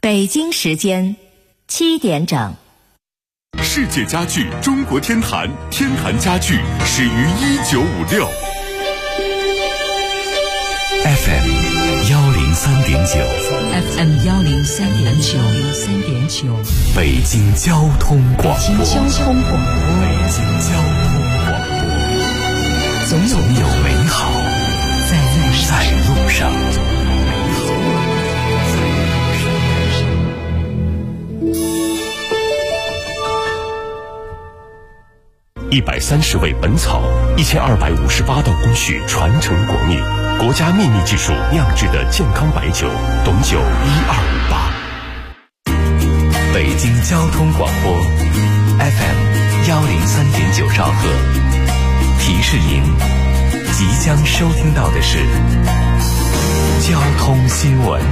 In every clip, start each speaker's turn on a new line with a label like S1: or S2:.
S1: 北京时间7点整。
S2: 世界家具中国天坛，天坛家具始于1956。
S3: FM 103.9，FM
S1: 103.9，
S3: 北京交通广播，总有美好在路上。130味本草，1258道工序传承国秘，国家秘密技术酿制的健康白酒，董酒1258。北京交通广播 FM 103.9兆赫，提示您即将收听到的是交通新闻。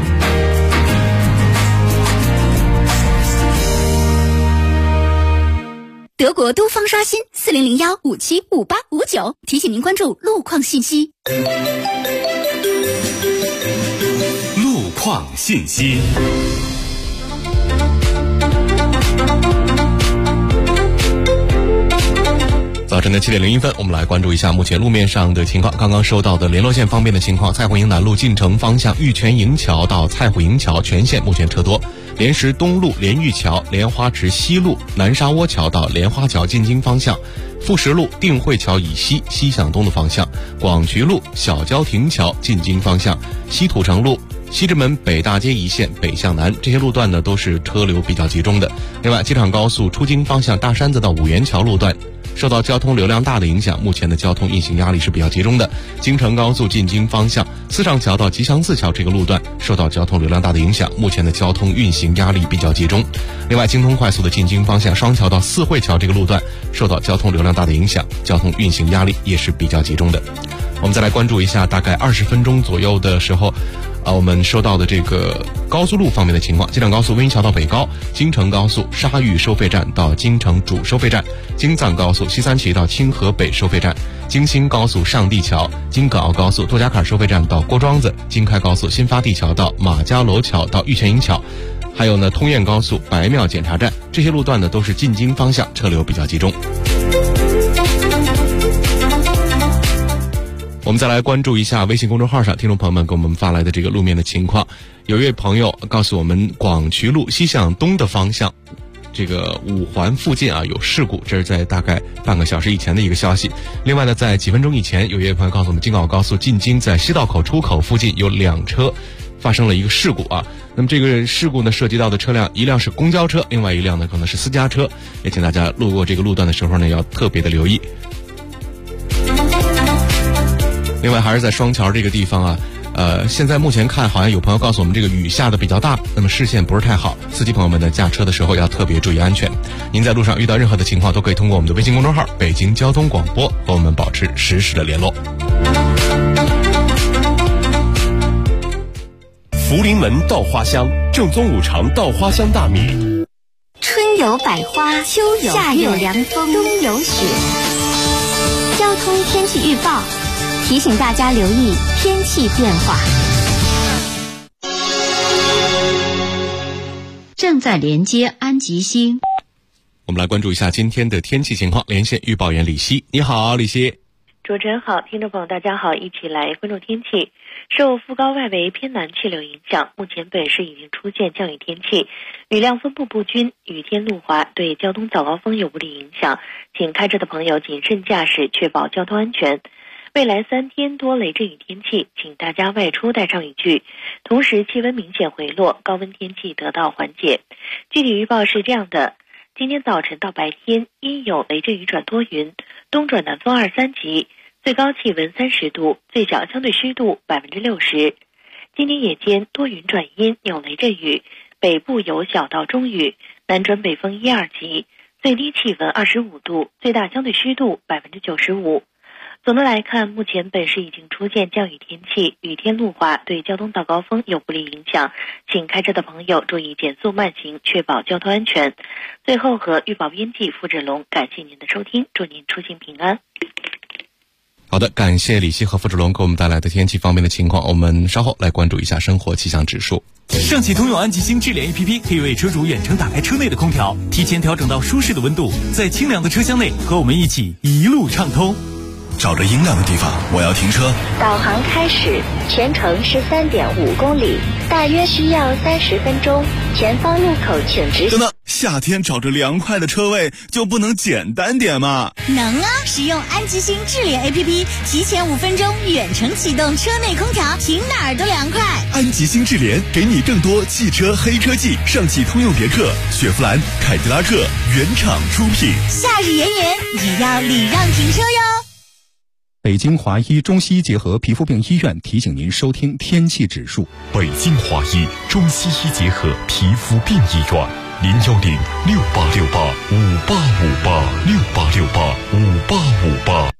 S4: 德国都方刷新4001575859，提醒您关注路况信息。
S3: 路况信息。早晨的7点01分，我们来关注一下目前路面上的情况。刚刚收到的联络线方面的情况，蔡湖营南路进城方向玉泉营桥到蔡湖营桥全线目前车多，莲石东路莲玉桥莲花池西路南沙窝桥到莲花桥进京方向，富石路定慧桥以西西向东的方向，广渠路小郊亭桥进京方向，西土城路西直门北大街一线北向南，这些路段呢都是车流比较集中的。另外，机场高速出京方向大山子到五元桥路段受到交通流量大的影响，目前的交通运行压力是比较集中的。京承高速进京方向四上桥到吉祥寺桥这个路段受到交通流量大的影响，目前的交通运行压力比较集中。另外，京通快速的进京方向双桥到四惠桥这个路段受到交通流量大的影响，交通运行压力也是比较集中的。我们再来关注一下大概20分钟左右的时候我们收到的这个高速路方面的情况。京藏高速温榆桥到北高，京承高速沙峪收费站到京承主收费站，京藏高速西三旗到清河北收费站，京新高速上地桥，京港澳高速多家坎收费站到郭庄子，京开高速新发地桥到马家楼桥到玉泉营桥，还有呢通燕高速白庙检查站，这些路段呢都是进京方向车流比较集中。我们再来关注一下微信公众号上听众朋友们给我们发来的这个路面的情况。有一位朋友告诉我们，广渠路西向东的方向这个五环附近有事故，这是在大概半个小时以前的一个消息。另外呢，在几分钟以前，有一位朋友告诉我们，京港澳高速进京在西道口出口附近有2车发生了一个事故那么这个事故呢，涉及到的车辆一辆是公交车，另外一辆呢可能是私家车，也请大家路过这个路段的时候呢要特别的留意。另外还是在双桥这个地方现在目前看好像有朋友告诉我们，这个雨下的比较大，那么视线不是太好，司机朋友们呢驾车的时候要特别注意安全。您在路上遇到任何的情况，都可以通过我们的微信公众号北京交通广播和我们保持实时的联络。
S2: 福临门稻花香，正宗五常稻花香大米。
S4: 春有百花，秋有夏有凉风，冬有雪。交通天气预报提醒大家留意天气变化。
S1: 正在连接安吉星。
S3: 我们来关注一下今天的天气情况，连线预报员李希。你好，李希。
S5: 主持人好，听众朋友大家好，一起来关注天气。受副高外围偏南气流影响，目前本市已经出现降雨天气，雨量分布不均，雨天路滑，对交通早高峰有不利影响，请开车的朋友谨慎驾驶，确保交通安全。未来3天多雷阵雨天气，请大家外出带上雨具，同时气温明显回落，高温天气得到缓解。具体预报是这样的，今天早晨到白天阴有雷阵雨转多云，东转南风2、3级，最高气温30度，最小相对湿度60%。今天夜间多云转阴，有雷阵雨，北部有小到中雨，南转北风1、2级，最低气温25度，最大相对湿度95%。总的来看，目前本市已经出现降雨天气，雨天路滑，对交通早高峰有不利影响，请开车的朋友注意减速慢行，确保交通安全。最后和预报编辑付志龙感谢您的收听，祝您出行平安。
S3: 好的，感谢李希和付志龙给我们带来的天气方面的情况。我们稍后来关注一下生活气象指数。
S6: 上汽通用安吉星智联 APP 可以为车主远程打开车内的空调，提前调整到舒适的温度，在清凉的车厢内和我们一起一路畅通。
S2: 找着阴凉的地方，我要停车。
S4: 导航开始，全程是3.5公里，大约需要30分钟。前方路口请直行。
S2: 等等，夏天找着凉快的车位就不能简单点吗？
S7: 能啊！使用安吉星智联 APP， 提前5分钟远程启动车内空调，停哪儿都凉快。
S2: 安吉星智联给你更多汽车黑科技，上汽通用别克、雪佛兰、凯迪拉克原厂出品。
S7: 夏日炎炎，也要礼让停车哟。
S8: 北京华医中西医结合皮肤病医院提醒您收听天气指数。
S2: 北京华医中西医结合皮肤病医院，0106868585858，6885858。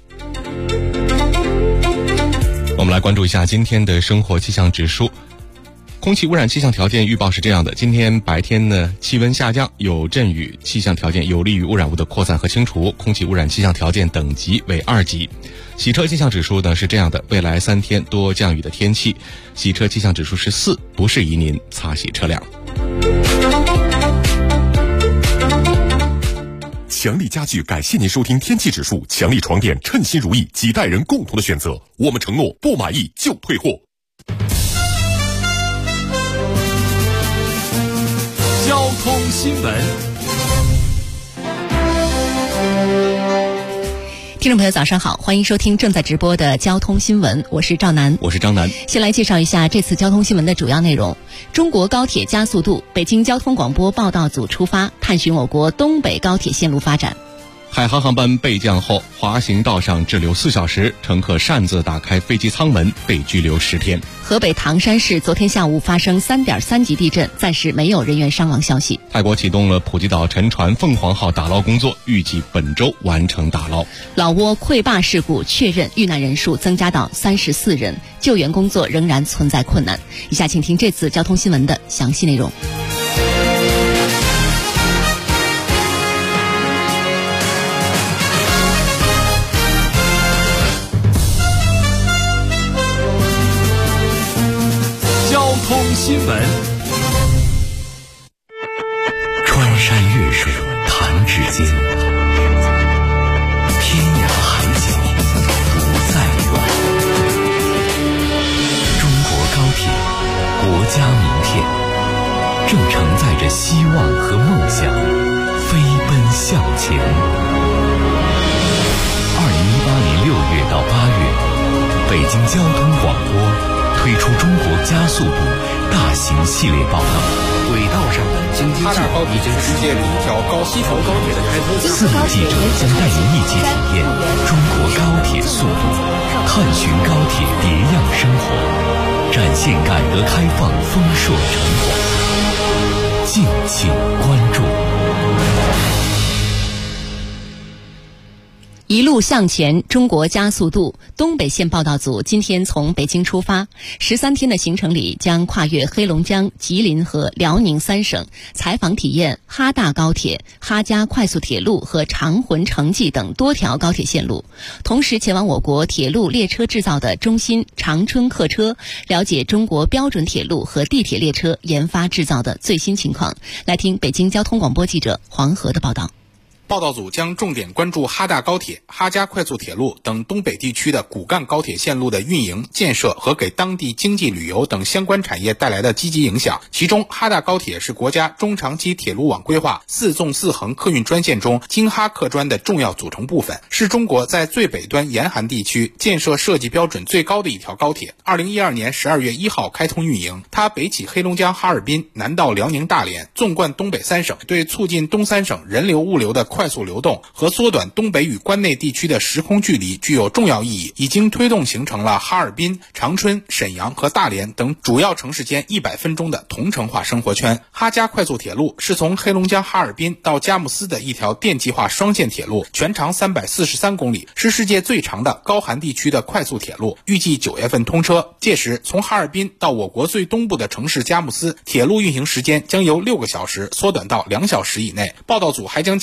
S3: 我们来关注一下今天的生活气象指数。空气污染气象条件预报是这样的：今天白天呢，气温下降，有阵雨，气象条件有利于污染物的扩散和清除，空气污染气象条件等级为2级。洗车气象指数呢是这样的：未来3天多降雨的天气，洗车气象指数是4，不适宜您擦洗车辆。
S2: 强力家具感谢您收听天气指数，强力床垫称心如意，几代人共同的选择，我们承诺不满意就退货。
S6: 交通新闻。
S1: 听众朋友早上好，欢迎收听正在直播的交通新闻，我是赵楠。
S3: 我是张楠。
S1: 先来介绍一下这次交通新闻的主要内容。中国高铁加速度，北京交通广播报道组出发探寻我国东北高铁线路发展。
S3: 海航航班备降后，滑行道上滞留4小时，乘客擅自打开飞机舱门，被拘留10天。
S1: 河北唐山市昨天下午发生3.3级地震，暂时没有人员伤亡消息。
S3: 泰国启动了普吉岛沉船凤凰号打捞工作，预计本周完成打捞。
S1: 老挝溃坝事故确认遇难人数增加到34人，救援工作仍然存在困难。以下请听这次交通新闻的详细内容。
S6: 交通新闻。
S9: 穿山越水弹指间，天涯海角不再远。中国高铁，国家名片，正承载着希望和梦想，飞奔向前。2018年6月到8月，北京交通广播推出中国加速度大型系列报道，轨道上的经济计划已经实现了一条高铁的开通。4名记者将带您一起体验中国高铁速度，探寻高铁别样生活，展现改革开放丰硕成果。敬请关注。
S1: 一路向前，中国加速度。东北线报道组今天从北京出发，13天的行程里将跨越黑龙江、吉林和辽宁3省，采访体验哈大高铁、哈嘉快速铁路和长浑城际等多条高铁线路，同时前往我国铁路列车制造的中心长春客车，了解中国标准铁路和地铁列车研发制造的最新情况。来听北京交通广播记者黄河的报道。
S10: 报道组将重点关注哈大高铁、哈嘉快速铁路等东北地区的骨干高铁线路的运营、建设和给当地经济旅游等相关产业带来的积极影响。其中，哈大高铁是国家中长期铁路网规划4纵4横客运专线中京哈客专的重要组成部分，是中国在最北端严寒地区建设设计标准最高的一条高铁。2012年12月1号开通运营，它北起黑龙江哈尔滨，南到辽宁大连，纵贯东北3省，对促进东3省人流物流的快速流动和缩短东北与关内地区的时空距离具有重要意义，已经推动形成了哈尔滨、长春、沈阳和大连等主要城市间100分钟的同城化生活圈。哈嘉快速铁路是从黑龙江哈尔滨到佳木斯的一条电气化双线铁路，全长343公里，是世界最长的高寒地区的快速铁路，预计9月份通车。届时，从哈尔滨到我国最东部的城市佳木斯，铁路运行时间将由6个小时缩短到2小时以内。报道组还将前往吉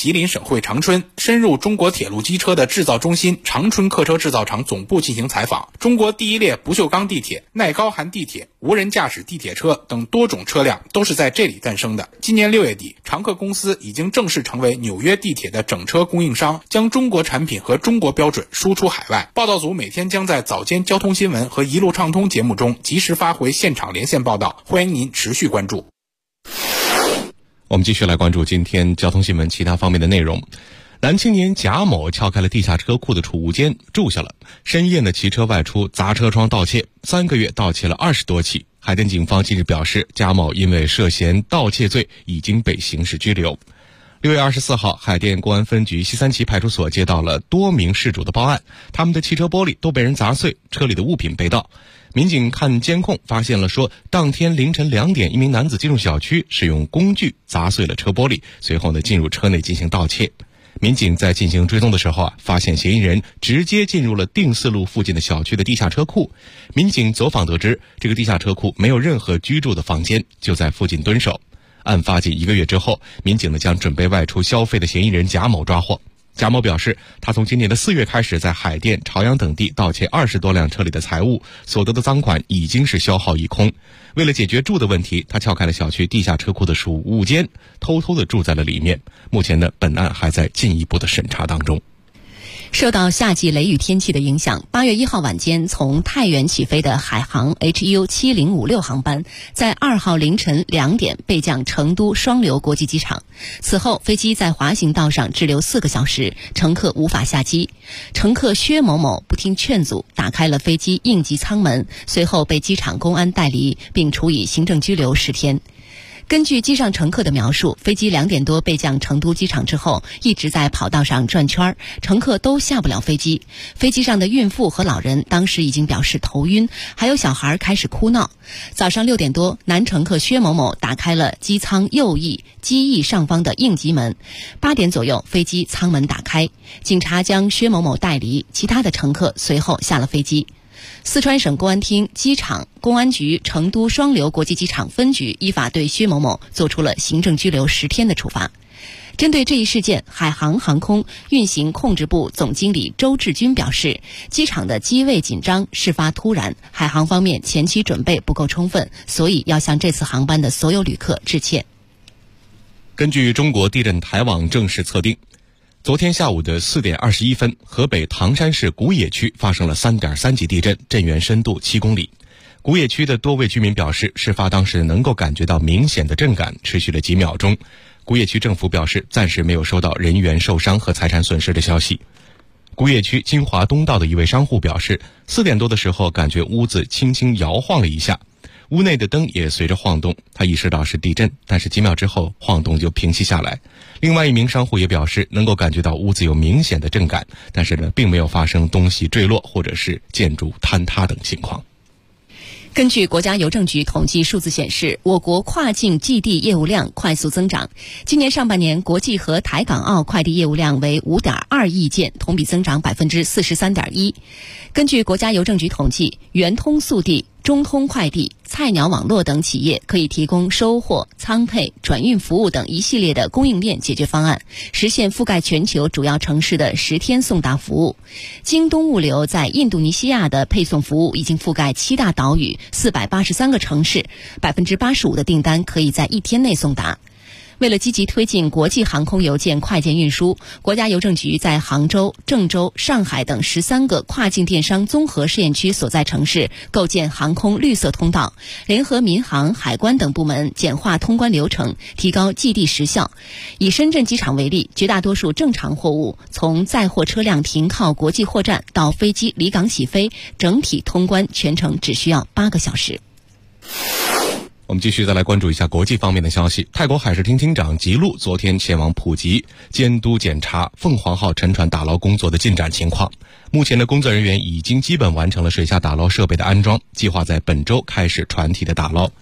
S10: 吉林省会长春，深入中国铁路机车的制造中心长春客车制造厂总部进行采访。中国第一列不锈钢地铁、耐高寒地铁、无人驾驶地铁车等多种车辆都是在这里诞生的。今年6月底，长客公司已经正式成为纽约地铁的整车供应商，将中国产品和中国标准输出海外。报道组每天将在早间交通新闻和一路畅通节目中及时发回现场连线报道，欢迎您持续关注。
S3: 我们继续来关注今天交通新闻其他方面的内容。男青年贾某撬开了地下车库的储物间住下了，深夜呢骑车外出砸车窗盗窃，3个月盗窃了20多起。海淀警方近日表示，贾某因为涉嫌盗窃罪已经被刑事拘留。6月24号，海淀公安分局西三旗派出所接到了多名事主的报案，他们的汽车玻璃都被人砸碎，车里的物品被盗。民警看监控发现了说，当天凌晨2点，一名男子进入小区，使用工具砸碎了车玻璃，随后呢进入车内进行盗窃。民警在进行追踪的时候发现嫌疑人直接进入了定四路附近的小区的地下车库。民警走访得知，这个地下车库没有任何居住的房间，就在附近蹲守。案发近1个月之后，民警呢将准备外出消费的嫌疑人贾某抓获。贾某表示，他从今年的4月开始，在海淀、朝阳等地盗窃20多辆车里的财物，所得的赃款已经是消耗一空。为了解决住的问题，他撬开了小区地下车库的储物间，偷偷的住在了里面。目前呢，本案还在进一步的审查当中。
S1: 受到夏季雷雨天气的影响，8月1号晚间从太原起飞的海航 HU7056 航班在2号凌晨2点备降成都双流国际机场。此后，飞机在滑行道上滞留4个小时，乘客无法下机。乘客薛某某不听劝阻，打开了飞机应急舱门，随后被机场公安带离，并处以行政拘留10天。根据机上乘客的描述，飞机2点多备降成都机场之后，一直在跑道上转圈，乘客都下不了飞机。飞机上的孕妇和老人当时已经表示头晕，还有小孩开始哭闹。早上6点多，男乘客薛某某打开了机舱右翼机翼上方的应急门。8点左右，飞机舱门打开，警察将薛某某带离，其他的乘客随后下了飞机。四川省公安厅机场公安局成都双流国际机场分局依法对薛某某作出了行政拘留10天的处罚。针对这一事件，海航航空运行控制部总经理周志军表示，机场的机位紧张，事发突然，海航方面前期准备不够充分，所以要向这次航班的所有旅客致歉。
S3: 根据中国地震台网正式测定，昨天下午的4点21分，河北唐山市古冶区发生了3.3级地震，震源深度7公里。古冶区的多位居民表示，事发当时能够感觉到明显的震感，持续了几秒钟。古冶区政府表示，暂时没有收到人员受伤和财产损失的消息。古冶区金华东道的一位商户表示，4点多的时候感觉屋子轻轻摇晃了一下，屋内的灯也随着晃动，他意识到是地震，但是几秒之后晃动就平息下来。另外一名商户也表示，能够感觉到屋子有明显的震感，但是呢，并没有发生东西坠落或者是建筑坍塌等情况。
S1: 根据国家邮政局统计数字显示，我国跨境寄递业务量快速增长。今年上半年，国际和台港澳快递业务量为5.2亿件，同比增长43.1%。根据国家邮政局统计，圆通速递、中通快递、菜鸟网络等企业可以提供收货、仓配、转运服务等一系列的供应链解决方案，实现覆盖全球主要城市的10天送达服务。京东物流在印度尼西亚的配送服务已经覆盖7大岛屿、483个城市，85%的订单可以在1天内送达。为了积极推进国际航空邮件快件运输，国家邮政局在杭州、郑州、上海等13个跨境电商综合试验区所在城市构建航空绿色通道，联合民航、海关等部门简化通关流程，提高寄递时效。以深圳机场为例，绝大多数正常货物从载货车辆停靠国际货站到飞机离港起飞，整体通关全程只需要8个小时。
S3: 我们继续再来关注一下国际方面的消息。泰国海事厅厅长吉禄昨天前往普吉监督检查凤凰号沉船打捞工作的进展情况。目前的工作人员已经基本完成了水下打捞设备的安装，计划在本周开始船体的打捞。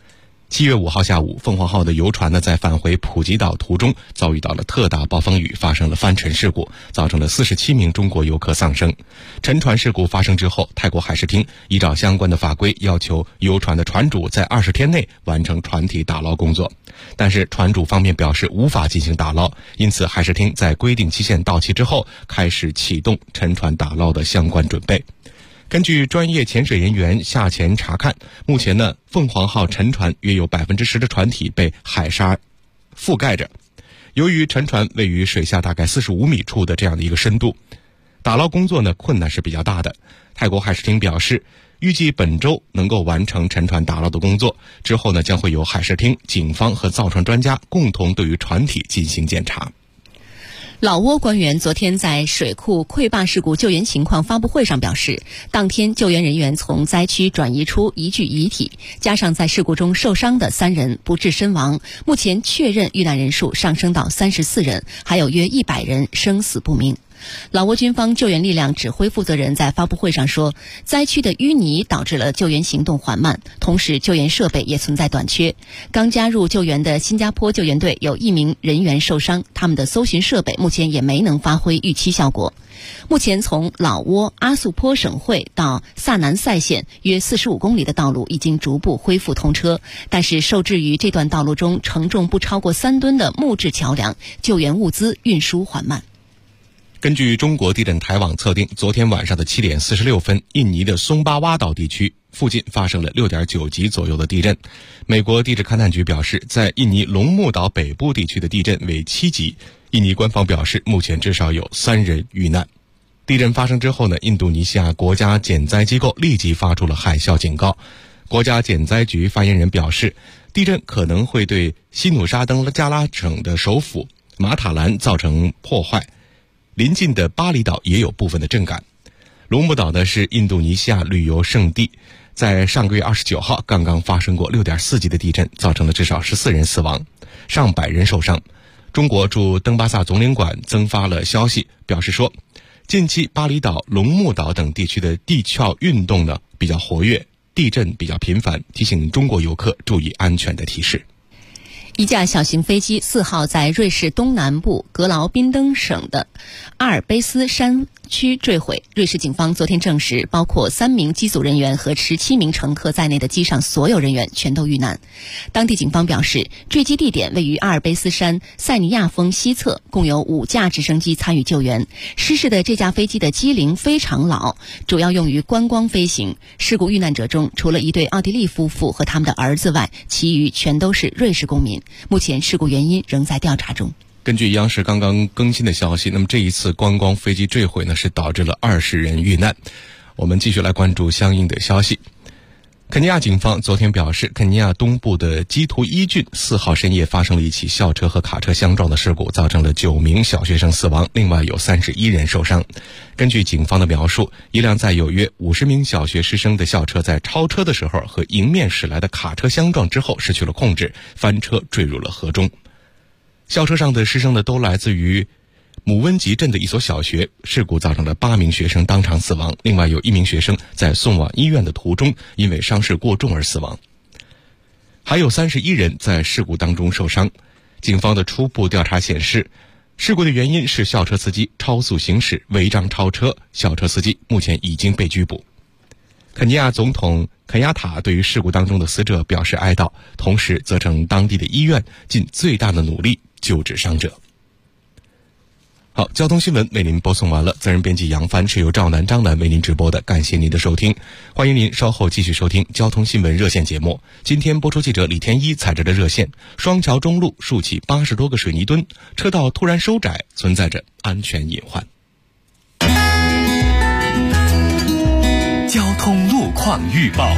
S3: 7月5号下午，凤凰号的游船呢在返回普吉岛途中遭遇到了特大暴风雨，发生了翻沉事故，造成了47名中国游客丧生。沉船事故发生之后，泰国海事厅依照相关的法规要求游船的船主在20天内完成船体打捞工作，但是船主方面表示无法进行打捞，因此海事厅在规定期限到期之后开始启动沉船打捞的相关准备。根据专业潜水人员下潜查看，目前呢，凤凰号沉船约有10%的船体被海沙覆盖着。由于沉船位于水下大概45米处的这样的一个深度，打捞工作呢困难是比较大的。泰国海事厅表示，预计本周能够完成沉船打捞的工作，之后呢将会由海事厅、警方和造船专家共同对于船体进行检查。
S1: 老挝官员昨天在水库溃坝事故救援情况发布会上表示，当天救援人员从灾区转移出一具遗体，加上在事故中受伤的3人不治身亡，目前确认遇难人数上升到34人，还有约100人生死不明。老挝军方救援力量指挥负责人在发布会上说，灾区的淤泥导致了救援行动缓慢，同时救援设备也存在短缺。刚加入救援的新加坡救援队有1名人员受伤，他们的搜寻设备目前也没能发挥预期效果。目前从老挝阿素颇省会到萨南塞县约45公里的道路已经逐步恢复通车，但是受制于这段道路中承重不超过3吨的木质桥梁，救援物资运输缓慢。
S3: 根据中国地震台网测定，昨天晚上的7点46分，印尼的松巴哇岛地区附近发生了6.9级左右的地震。美国地质勘探局表示，在印尼龙目岛北部地区的地震为7级。印尼官方表示，目前至少有3人遇难。地震发生之后呢，印度尼西亚国家减灾机构立即发出了海啸警告。国家减灾局发言人表示，地震可能会对西努沙登加拉省的首府马塔兰造成破坏。邻近的巴厘岛也有部分的震感。龙目岛呢是印度尼西亚旅游胜地，在上个月29号刚刚发生过6.4级的地震，造成了至少14人死亡，上百人受伤。中国驻登巴萨总领馆增发了消息，表示说，近期巴厘岛、龙目岛等地区的地壳运动呢比较活跃，地震比较频繁，提醒中国游客注意安全的提示。
S1: 一架小型飞机4号在瑞士东南部格劳宾登省的阿尔卑斯山区坠毁。瑞士警方昨天证实，包括3名机组人员和17名乘客在内的机上所有人员全都遇难。当地警方表示，坠机地点位于阿尔卑斯山塞尼亚峰西侧，共有5架直升机参与救援。失事的这架飞机的机龄非常老，主要用于观光飞行。事故遇难者中，除了一对奥地利夫妇和他们的儿子外，其余全都是瑞士公民。目前事故原因仍在调查中。
S3: 根据央视刚刚更新的消息，那么这一次观光飞机坠毁呢，是导致了20人遇难。我们继续来关注相应的消息。肯尼亚警方昨天表示，肯尼亚东部的基图伊郡4号深夜发生了一起校车和卡车相撞的事故，造成了9名小学生死亡，另外有31人受伤。根据警方的描述，一辆载有约50名小学师生的校车在超车的时候和迎面驶来的卡车相撞之后失去了控制，翻车坠入了河中。校车上的师生呢都来自于姆温吉镇的一所小学，事故造成了8名学生当场死亡，另外有1名学生在送往医院的途中因为伤势过重而死亡，还有31人在事故当中受伤。警方的初步调查显示，事故的原因是校车司机超速行驶，违章超车，校车司机目前已经被拘捕。肯尼亚总统肯亚塔对于事故当中的死者表示哀悼，同时责成当地的医院尽最大的努力救治伤者。好，交通新闻为您播送完了，责任编辑杨帆，是由赵南、张楠为您直播的，感谢您的收听，欢迎您稍后继续收听交通新闻热线节目。今天播出记者李天一踩着的热线：双桥中路竖起80多个水泥墩，车道突然收窄，存在着安全隐患。
S6: 交通路况预报。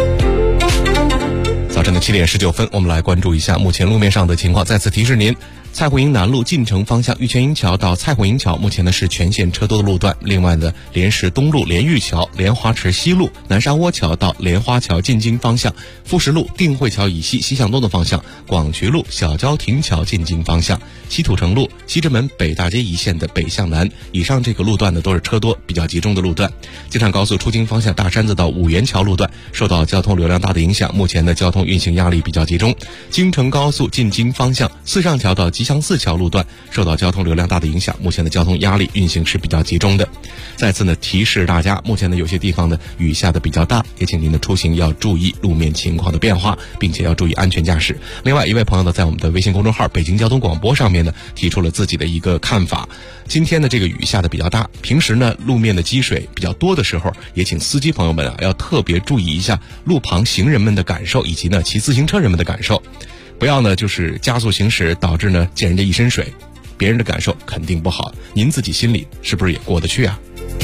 S3: 早晨的7点19分，我们来关注一下目前路面上的情况。再次提示您， 蔡湖营南路进城方向玉泉营桥到蔡湖营桥目前呢是全线车多的路段。另外呢，莲石东路莲玉桥、莲花池西路南沙窝桥到莲花桥进京方向，富石路定慧桥以西西向东的方向，广渠路小郊亭桥进京方向，西土城路西直门北大街一线的北向南，以上这个路段呢都是车多比较集中的路段。京汉高速出京方向大山子到五元桥路段受到交通流量大的影响，目前的交通运行压力比较集中。京承高速进京方向四上桥到吉祥寺桥路段受到交通流量大的影响，目前的交通压力运行是比较集中的。再次呢提示大家，目前呢有些地方呢雨下的比较大，也请您的出行要注意路面情况的变化，并且要注意安全驾驶。另外一位朋友呢在我们的微信公众号北京交通广播上面呢提出了自己的一个看法。今天的这个雨下的比较大，平时呢路面的积水比较多的时候，也请司机朋友们要特别注意一下路旁行人们的感受，以及呢骑自行车人们的感受，不要呢就是加速行驶导致呢溅人家一身水，别人的感受肯定不好，您自己心里是不是也过得去啊？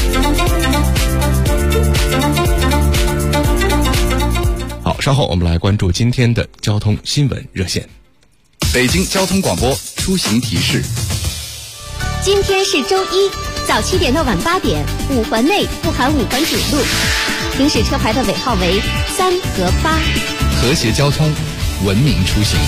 S3: 好，稍后我们来关注今天的交通新闻热线。
S9: 北京交通广播出行提示。
S4: 今天是周一，早7点到晚8点，5环内不含5环主路，行驶车牌的尾号为3和8。
S9: 和谐交通，文明出行。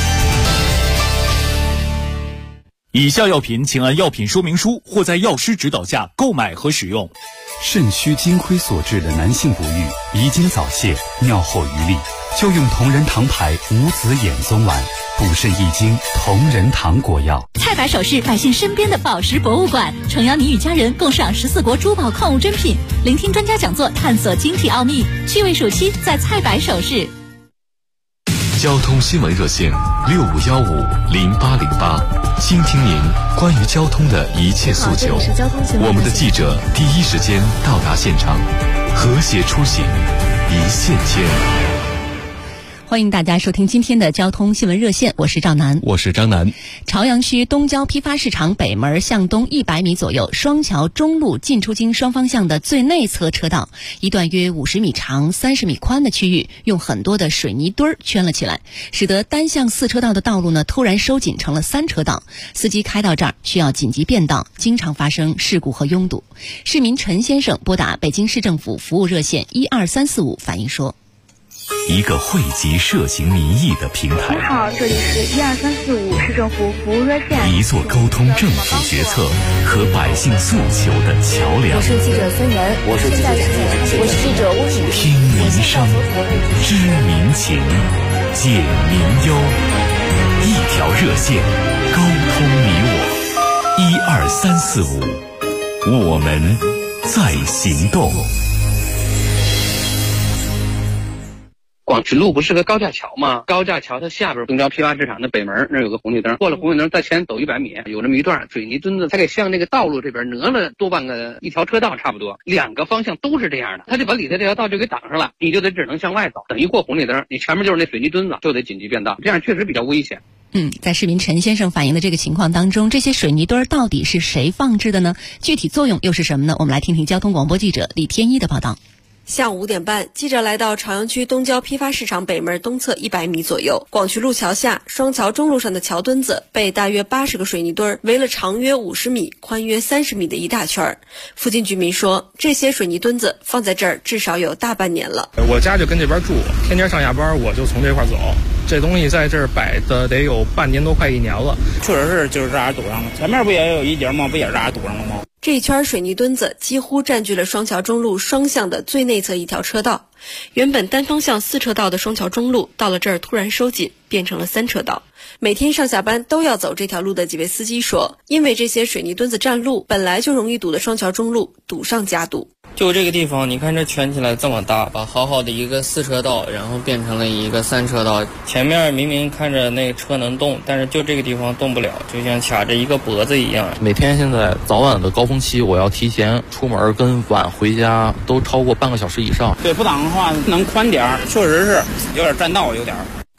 S6: 以下药品请按药品说明书或在药师指导下购买和使用。
S8: 肾虚金亏所致的男性不育、遗精早泄、尿后余力，就用同仁堂牌无籽眼松丸，补肾益精，同仁堂果药。
S7: 蔡百首饰，百姓身边的宝石博物馆，诚邀你与家人共赏14国珠宝矿物珍品，聆听专家讲座，探索晶体奥秘。趣味暑期在蔡百首饰。
S9: 交通新闻热线65150808，倾听您关于交通的一切诉求。我们的记者第一时间到达现场，和谐出行，一线牵。
S1: 欢迎大家收听今天的交通新闻热线，我是赵楠，
S3: 我是张楠。
S1: 朝阳区东郊批发市场北门向东100米左右，双桥中路进出京双方向的最内侧车道，一段约50米长、30米宽的区域，用很多的水泥墩圈了起来，使得单向4车道的道路呢突然收紧成了3车道，司机开到这儿需要紧急变道，经常发生事故和拥堵。市民陈先生拨打北京市政府服务热线12345反映说，
S9: 一个汇集涉行民意的平台。
S11: 你好，这里是12345市政府服务热线。
S9: 一座沟通政府决策和百姓诉求的桥梁。
S11: 我是记者孙岩，
S12: 我是记者温雨。
S9: 听民声，知民情，解民忧，一条热线，沟通你我。12345，我们在行动。
S13: 广渠路不是个高架桥吗？高架桥它下边东郊批发市场的北门那有个红绿灯，过了红绿灯再前走100米，有这么一段水泥墩子，它给向那个道路这边挪了多半个一条车道差不多，2个方向都是这样的，它就把里头这条道就给挡上了，你就得只能向外走，等一过红绿灯，你前面就是那水泥墩子，就得紧急变道，这样确实比较危险。
S1: 在市民陈先生反映的这个情况当中，这些水泥墩到底是谁放置的呢？具体作用又是什么呢？我们来听听交通广播记者李天一的报道。
S14: 下午5点半，记者来到朝阳区东郊批发市场北门东侧100米左右，广渠路桥下双桥中路上的桥墩子被大约80个水泥墩围了长约50米、宽约30米的一大圈。附近居民说，这些水泥墩子放在这儿至少有大半年了。
S15: 我家就跟这边住，天天上下班我就从这块走，这东西在这儿摆的得有半年多快1年了。
S16: 确实是就是这样堵上了，前面不也有一节吗？不也是这样堵上了吗？
S14: 这一圈水泥墩子几乎占据了双桥中路双向的最内侧一条车道，原本单方向4车道的双桥中路到了这儿突然收紧，变成了3车道。每天上下班都要走这条路的几位司机说，因为这些水泥墩子占路，本来就容易堵的双桥中路堵上加堵。
S17: 就这个地方，你看这圈起来这么大，把好好的一个4车道，然后变成了一个3车道。前面明明看着那个车能动，但是就这个地方动不了，就像卡着一个脖子一样。
S18: 每天现在早晚的高峰期，我要提前出门跟晚回家都超过半个小时以上。
S16: 对，不挡的话能宽点儿，确实是有点占道，有点。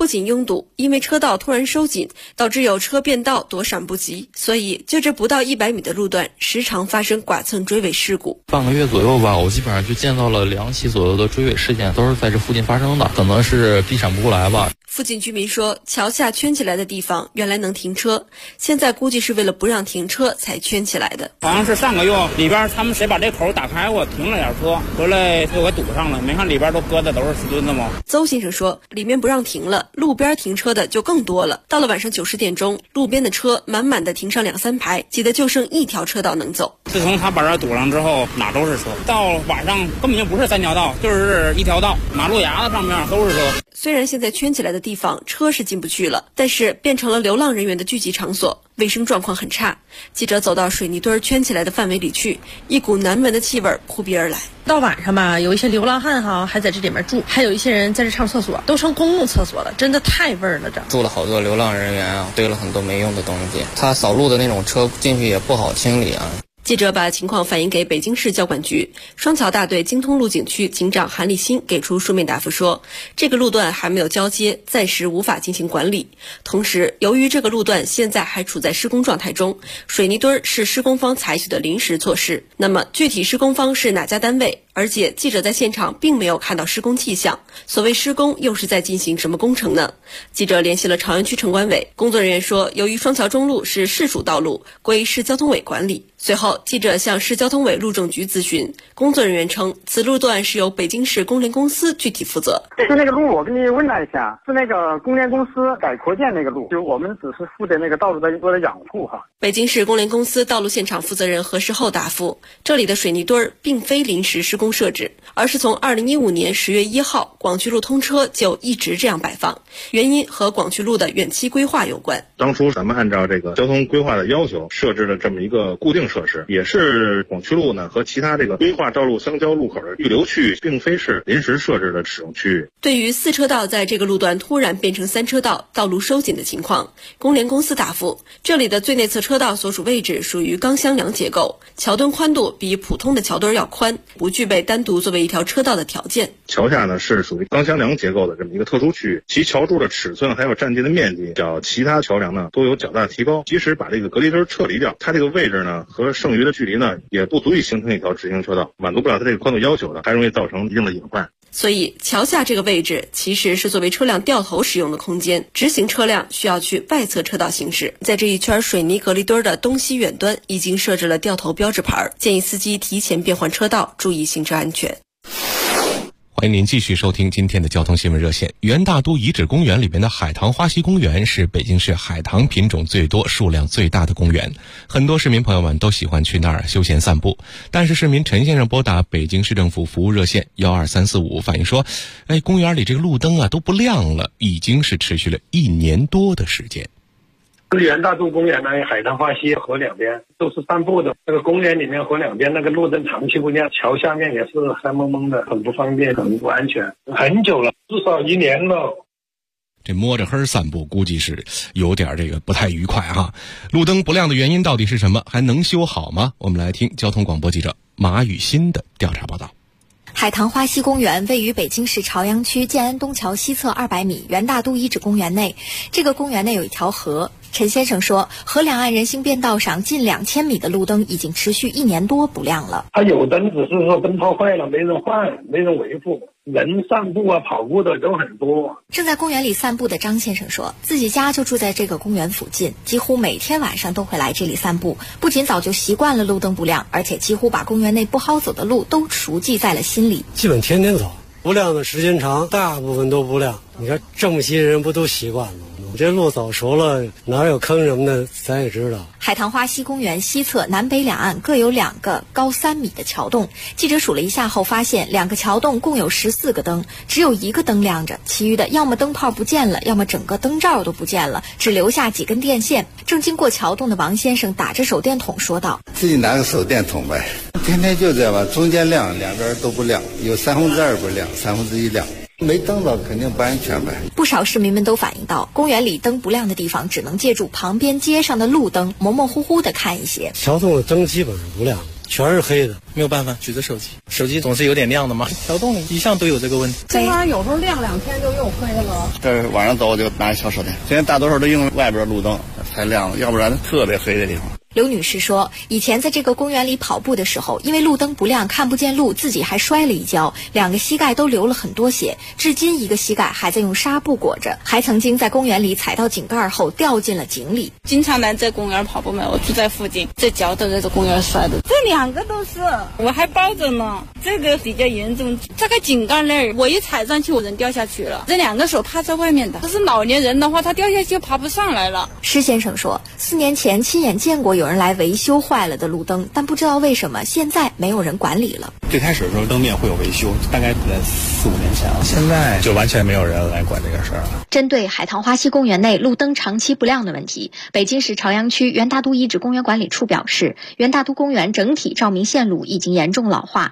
S14: 不仅拥堵，因为车道突然收紧，导致有车变道躲闪不及，所以就这不到100米的路段，时常发生剐蹭追尾事故。
S18: 半个月左右吧，我基本上就见到了2起左右的追尾事件，都是在这附近发生的，可能是避闪不过来吧。
S14: 附近居民说，桥下圈起来的地方原来能停车，现在估计是为了不让停车才圈起来的。
S16: 好像是上个月里边他们谁把这口打开，我停了点车，回来就给堵上了。没看里边都搁的都是石墩子吗？
S14: 邹先生说，里面不让停了，路边停车的就更多了。到了晚上9、10点钟，路边的车满满的停上2、3排，挤得就剩一条车道能走。
S16: 自从他把这堵上之后，哪都是车，到晚上根本就不是3条道，就是1条道，马路牙子上面都是车。
S14: 虽然现在圈起来的地方车是进不去了，但是变成了流浪人员的聚集场所，卫生状况很差。记者走到水泥墩圈起来的范围里去，一股难闻的气味扑鼻而来。
S19: 到晚上吧，有一些流浪汉还在这里面住，还有一些人在这上厕所，都成公共厕所了，真的太味儿了。这
S17: 住了好多流浪人员啊，堆了很多没用的东西，他扫路的那种车进去也不好清理啊。
S14: 记者把情况反映给北京市交管局，双桥大队京通路景区警长韩立新给出书面答复说，这个路段还没有交接，暂时无法进行管理。同时，由于这个路段现在还处在施工状态中，水泥墩是施工方采取的临时措施。那么具体施工方是哪家单位？而且记者在现场并没有看到施工迹象，所谓施工又是在进行什么工程呢？记者联系了朝阳区城管委，工作人员说，由于双桥中路是市属道路，归市交通委管理。随后，记者向市交通委路政局咨询，工作人员称，此路段是由北京市工联公司具体负责。
S20: 是那个路，我跟你问了一下，是那个工联公司改扩建那个路，就我们只是负责那个道路的养护哈。
S14: 北京市工联公司道路现场负责人核实后答复，这里的水泥墩并非临时施工设置，而是从2015年10月1号广渠路通车就一直这样摆放，原因和广渠路的远期规划有关。
S21: 当初咱们按照这个交通规划的要求设置了这么一个固定设施，也是广渠路呢和其他这个规划道路相交路口的预留区域，并非是临时设置的使用区域。
S14: 对于4车道在这个路段突然变成3车道，道路收紧的情况，工联公司答复，这里的最内侧车道所属位置属于钢箱梁结构，桥墩宽度比普通的桥墩要宽，不具备单独作为一条车道的条件。
S21: 桥下呢是属于钢箱梁结构的这么一个特殊区域，其桥柱的尺寸还有占地的面积较其他桥梁呢都有较大的提高。即使把这个隔离墩撤离掉，它这个位置呢和剩余的距离呢也不足以形成一条直行车道，满足不了它这个宽度要求的，还容易造成一定的隐患。
S14: 所以桥下这个位置其实是作为车辆掉头使用的空间，直行车辆需要去外侧车道行驶。在这一圈水泥隔离墩的东西远端已经设置了掉头标志牌，建议司机提前变换车道，注意行车安全。
S3: 欢迎您继续收听今天的交通新闻热线。元大都遗址公园里边的海棠花溪公园是北京市海棠品种最多、数量最大的公园，很多市民朋友们都喜欢去那儿休闲散步。但是市民陈先生拨打北京市政府服务热线12345反映说，公园里这个路灯啊都不亮了，已经是持续了1年多的时间。
S22: 元大都公园呢，海棠花溪河两边都是散步的，那个公园里面河两边那个路灯长期不亮，桥下面也是黑蒙蒙的，很不方便，很不安全，很久了，至少1年了。
S3: 这摸着黑散步估计是有点这个不太愉快哈。路灯不亮的原因到底是什么？还能修好吗？我们来听交通广播记者马雨欣的调查报道。
S23: 海棠花溪公园位于北京市朝阳区建安东桥西侧200米元大都遗址公园内。这个公园内有一条河，陈先生说，河两岸人行便道上近2000米的路灯已经持续1年多不亮了。
S22: 它有灯，只是说灯泡坏了，没人换，没人维护，人散步啊跑步的都很多。
S23: 正在公园里散步的张先生说，自己家就住在这个公园附近，几乎每天晚上都会来这里散步，不仅早就习惯了路灯不亮，而且几乎把公园内不好走的路都熟记在了心里。
S24: 基本天天走，不亮的时间长，大部分都不亮。你看这么些人不都习惯了？这路走熟了，哪有坑什么的咱也知道。
S23: 海棠花溪公园西侧南北两岸各有2个高3米的桥洞，记者数了一下后发现2个桥洞共有14个灯，只有1个灯亮着，其余的要么灯泡不见了，要么整个灯罩都不见了，只留下几根电线。正经过桥洞的王先生打着手电筒说道，
S25: 自己拿个手电筒呗，天天就这样吧，中间亮，两边都不亮，有2/3不亮，1/3亮，没灯了肯定不安全呗。
S23: 不少市民们都反映到，公园里灯不亮的地方只能借助旁边街上的路灯模模糊糊的看一些。
S24: 桥洞的灯基本上不亮， 全是黑的。
S15: 没有办法举着手机，手机总是有点亮的嘛，调动一向都有这个问题。
S2: 这玩意儿有时候亮2天就又黑了。
S25: 这晚上走就拿小手电，现在大多数都用外边路灯才亮了，要不然特别黑的地方。
S23: 刘女士说，以前在这个公园里跑步的时候，因为路灯不亮看不见路，自己还摔了一跤，2个膝盖都流了很多血，至今1个膝盖还在用纱布裹着，还曾经在公园里踩到井盖后掉进了井里。
S2: 经常来这公园跑步嘛，我住在附近，这脚都在这公园摔的，这2个都是，我还抱着呢，这个比较严重，这个井盖那儿我一踩上去，我人掉下去了，这2个手趴在外面的，这是老年人的话，他掉下去就爬不上来了。
S23: 施先生说，4年前亲眼见过有人来维修坏了的路灯，但不知道为什么现在没有人管理了。
S4: 最开始的时候灯面会有维修，大概在4、5年前了，现在就完全没有人来管这个事儿了。
S23: 针对海棠花溪公园内路灯长期不亮的问题，北京市朝阳区元大都遗址公园管理处表示，元大都公园整体照明线路已经严重老化，